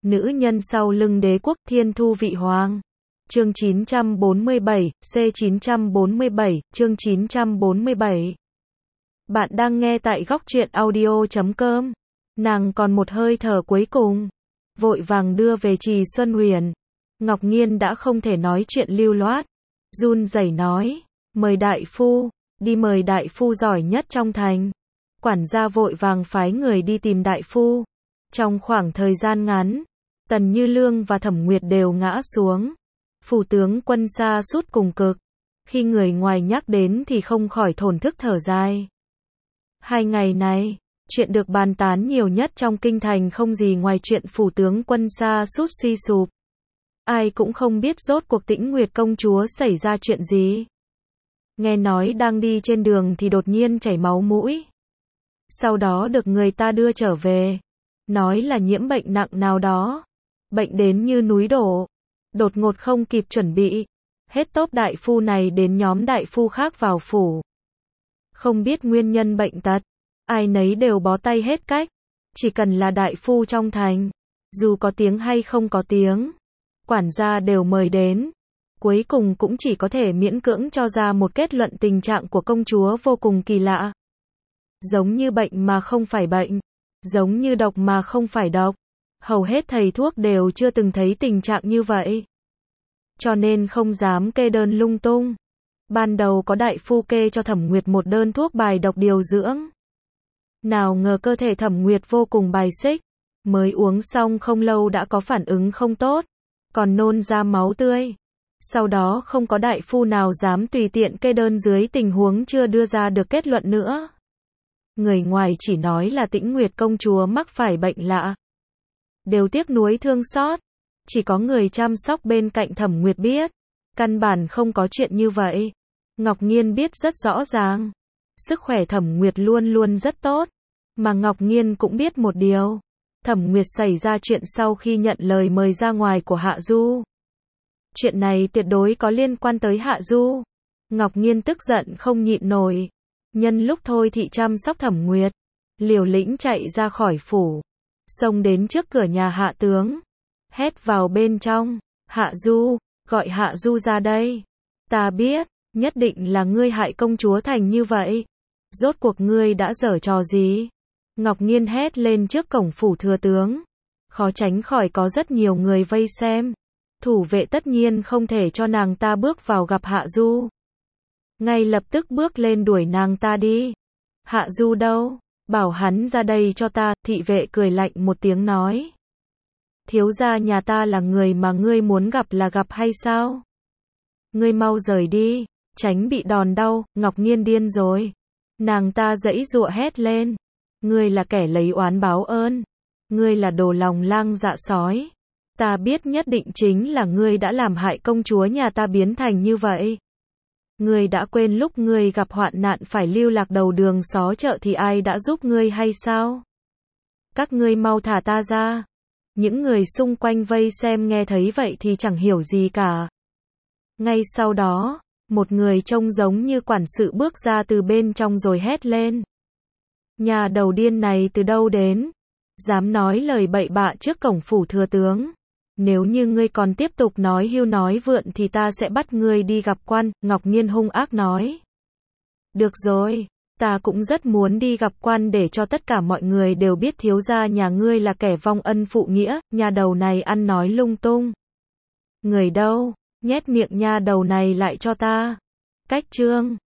Nữ nhân sau lưng đế quốc Thiên Thu Vị Hoàng. Chương 947, C947, chương 947. Bạn đang nghe tại góc truyện audio.com. Nàng còn một hơi thở cuối cùng, vội vàng đưa về Trì Xuân Huyền. Ngọc Nghiên đã không thể nói chuyện lưu loát, run rẩy nói, mời đại phu, đi mời đại phu giỏi nhất trong thành. Quản gia vội vàng phái người đi tìm đại phu. Trong khoảng thời gian ngắn, Tần Như Lương và Thẩm Nguyệt đều ngã xuống. Phủ tướng quân sa sút cùng cực. Khi người ngoài nhắc đến thì không khỏi thổn thức thở dài. 2 ngày này, chuyện được bàn tán nhiều nhất trong kinh thành không gì ngoài chuyện phủ tướng quân sa sút suy sụp. Ai cũng không biết rốt cuộc Tĩnh Nguyệt công chúa xảy ra chuyện gì. Nghe nói đang đi trên đường thì đột nhiên chảy máu mũi. Sau đó được người ta đưa trở về. Nói là nhiễm bệnh nặng nào đó. Bệnh đến như núi đổ. Đột ngột không kịp chuẩn bị. Hết tốp đại phu này đến nhóm đại phu khác vào phủ. Không biết nguyên nhân bệnh tật. Ai nấy đều bó tay hết cách. Chỉ cần là đại phu trong thành. Dù có tiếng hay không có tiếng. Quản gia đều mời đến. Cuối cùng cũng chỉ có thể miễn cưỡng cho ra một kết luận tình trạng của công chúa vô cùng kỳ lạ. Giống như bệnh mà không phải bệnh. Giống như độc mà không phải độc. Hầu hết thầy thuốc đều chưa từng thấy tình trạng như vậy. Cho nên không dám kê đơn lung tung. Ban đầu có đại phu kê cho Thẩm Nguyệt một đơn thuốc bài độc điều dưỡng. Nào ngờ cơ thể Thẩm Nguyệt vô cùng bài xích. Mới uống xong không lâu đã có phản ứng không tốt. Còn nôn ra máu tươi. Sau đó không có đại phu nào dám tùy tiện kê đơn dưới tình huống chưa đưa ra được kết luận nữa. Người ngoài chỉ nói là Tĩnh Nguyệt công chúa mắc phải bệnh lạ. Đều tiếc nuối thương xót. Chỉ có người chăm sóc bên cạnh Thẩm Nguyệt biết. Căn bản không có chuyện như vậy. Ngọc Nghiên biết rất rõ ràng. Sức khỏe Thẩm Nguyệt luôn luôn rất tốt. Mà Ngọc Nghiên cũng biết một điều. Thẩm Nguyệt xảy ra chuyện sau khi nhận lời mời ra ngoài của Hạ Du. Chuyện này tuyệt đối có liên quan tới Hạ Du. Ngọc Nghiên tức giận không nhịn nổi. Nhân lúc thôi thị chăm sóc Thẩm Nguyệt. Liều lĩnh chạy ra khỏi phủ. Xông đến trước cửa nhà Hạ tướng. Hét vào bên trong. Hạ Du, gọi Hạ Du ra đây. Ta biết, nhất định là ngươi hại công chúa thành như vậy. Rốt cuộc ngươi đã giở trò gì? Ngọc Nghiên hét lên trước cổng phủ thừa tướng. Khó tránh khỏi có rất nhiều người vây xem. Thủ vệ tất nhiên không thể cho nàng ta bước vào gặp Hạ Du. Ngay lập tức bước lên đuổi nàng ta đi. Hạ Du đâu? Bảo hắn ra đây cho ta. Thị vệ cười lạnh một tiếng nói. Thiếu gia nhà ta là người mà ngươi muốn gặp là gặp hay sao? Ngươi mau rời đi, tránh bị đòn đau. Ngọc Nghiên điên rồi. Nàng ta giãy giụa hét lên. Ngươi là kẻ lấy oán báo ơn. Ngươi là đồ lòng lang dạ sói. Ta biết nhất định chính là ngươi đã làm hại công chúa nhà ta biến thành như vậy. Ngươi đã quên lúc ngươi gặp hoạn nạn phải lưu lạc đầu đường xó chợ thì ai đã giúp ngươi hay sao? Các ngươi mau thả ta ra. Những người xung quanh vây xem nghe thấy vậy thì chẳng hiểu gì cả. Ngay sau đó, một người trông giống như quản sự bước ra từ bên trong rồi hét lên. Nhà đầu điên này từ đâu đến? Dám nói lời bậy bạ trước cổng phủ thừa tướng. Nếu như ngươi còn tiếp tục nói hưu nói vượn thì ta sẽ bắt ngươi đi gặp quan. Ngọc Nghiên hung ác nói. Được rồi, ta cũng rất muốn đi gặp quan để cho tất cả mọi người đều biết thiếu gia nhà ngươi là kẻ vong ân phụ nghĩa. Nhà đầu này ăn nói lung tung. Người đâu? Nhét miệng nha đầu này lại cho ta. Cách trương.